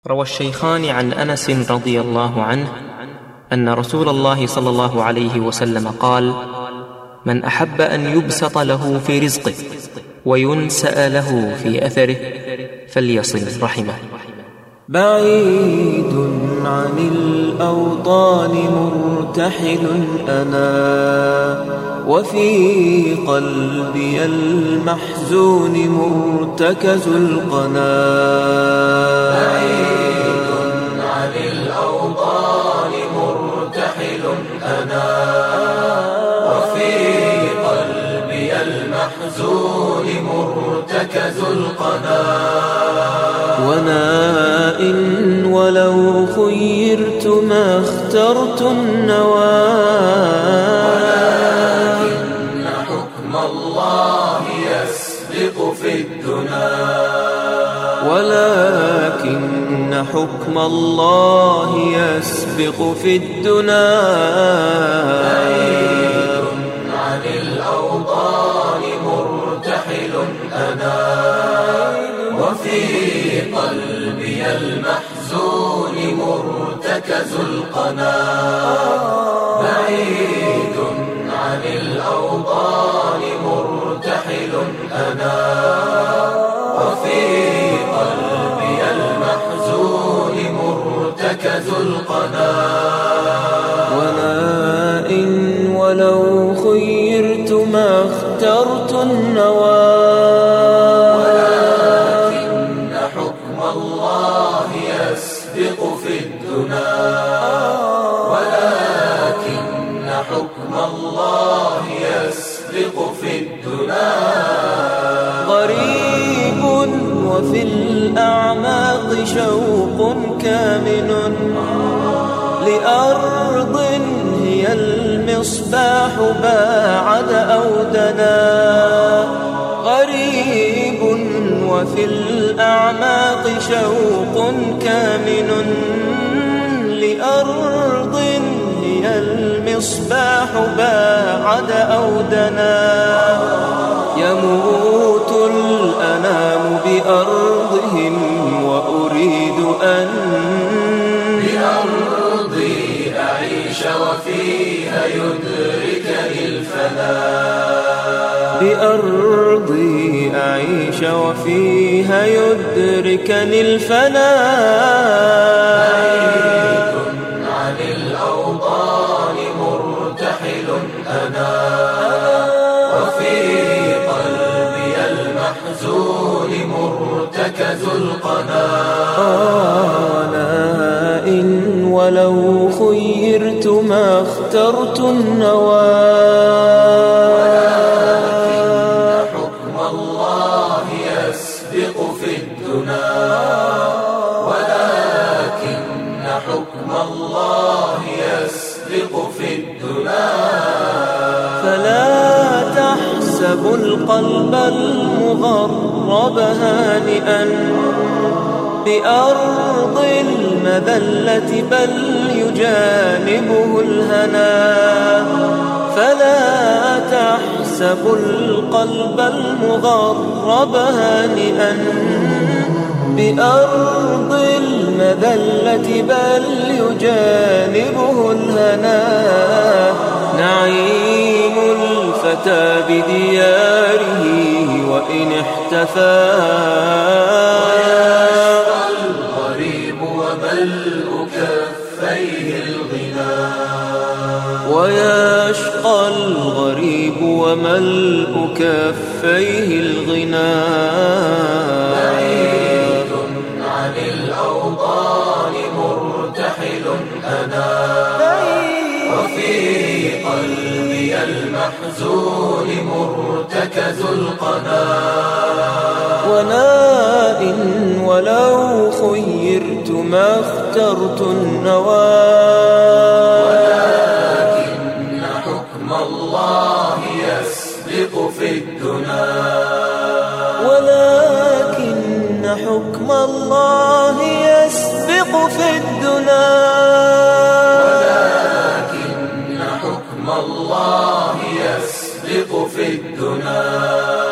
روى الشيخان عن أنس رضي الله عنه أن رسول الله صلى الله عليه وسلم قال: من أحب أن يبسط له في رزقه وينسأ له في أثره فليصل رحمه. بعيد عن الأوطان مرتحل أنا، وفي قلبي المحزون مرتكز القنا. بعيد عن الأوطان مرتحل أنا، وفي قلبي المحزون مرتكز القنا. وناء ولو خيرت ما اخترت النوى، ولكن حكم الله يسبق في الدنا. ولكن حكم الله يسبق في الدنا. بعيد عن الأوطان مرتحل أنا، وفي قلبي المحزون مرتكز القنا. بعيد عن الأوطان مرتحل أنا، وفي قلبي المحزون مرتكز القنا. وناء ولو خيرت ما اخترت النوى، يسبق في الدنا. ولكن حكم الله يسبق في الدنا. غريب وفي الأعماق شوق كامن لأرض هي المصباح باعد أو دنا. غريب وفي الأعماق شوق كامن لأرض هي المصباح باعد أو دنا. يموت الأنام بأرضهم وأريد أن بأرضي أعيش وفيها يدركني الفناء. بأرضي أعيش وفيها يدركني الفناء. بعيد عن الأوطان مرتحل أنا، وفي قلبي المحزون مرتكز القنا. ناء ولو خيرت ما اخترت النوى، يسبق في الدنا. ولكن حكم الله يسبق في الدنا. فلا تحسب القلب المغرب هانئا بأرض المذلة بل يجانبه الهنا. فلا تحسب القلب المغرب هانئا بأرض المذلة بل يجانبه الهنا. نعيم الفتى بدياره وإن احتفى، الغريب وملء كفيه الغنى. ويشقى الغريب وملء كفيه الغنى. بعيد عن الأوطان مرتحل أنا، وفي قلبي المحزون مرتكز القنا. وناء ولو خيرت ما اخترت النوى، الله يسبق في الدنا. ولكن حكم الله يسبق في الدنا. ولكن حكم الله يسبق في الدنا.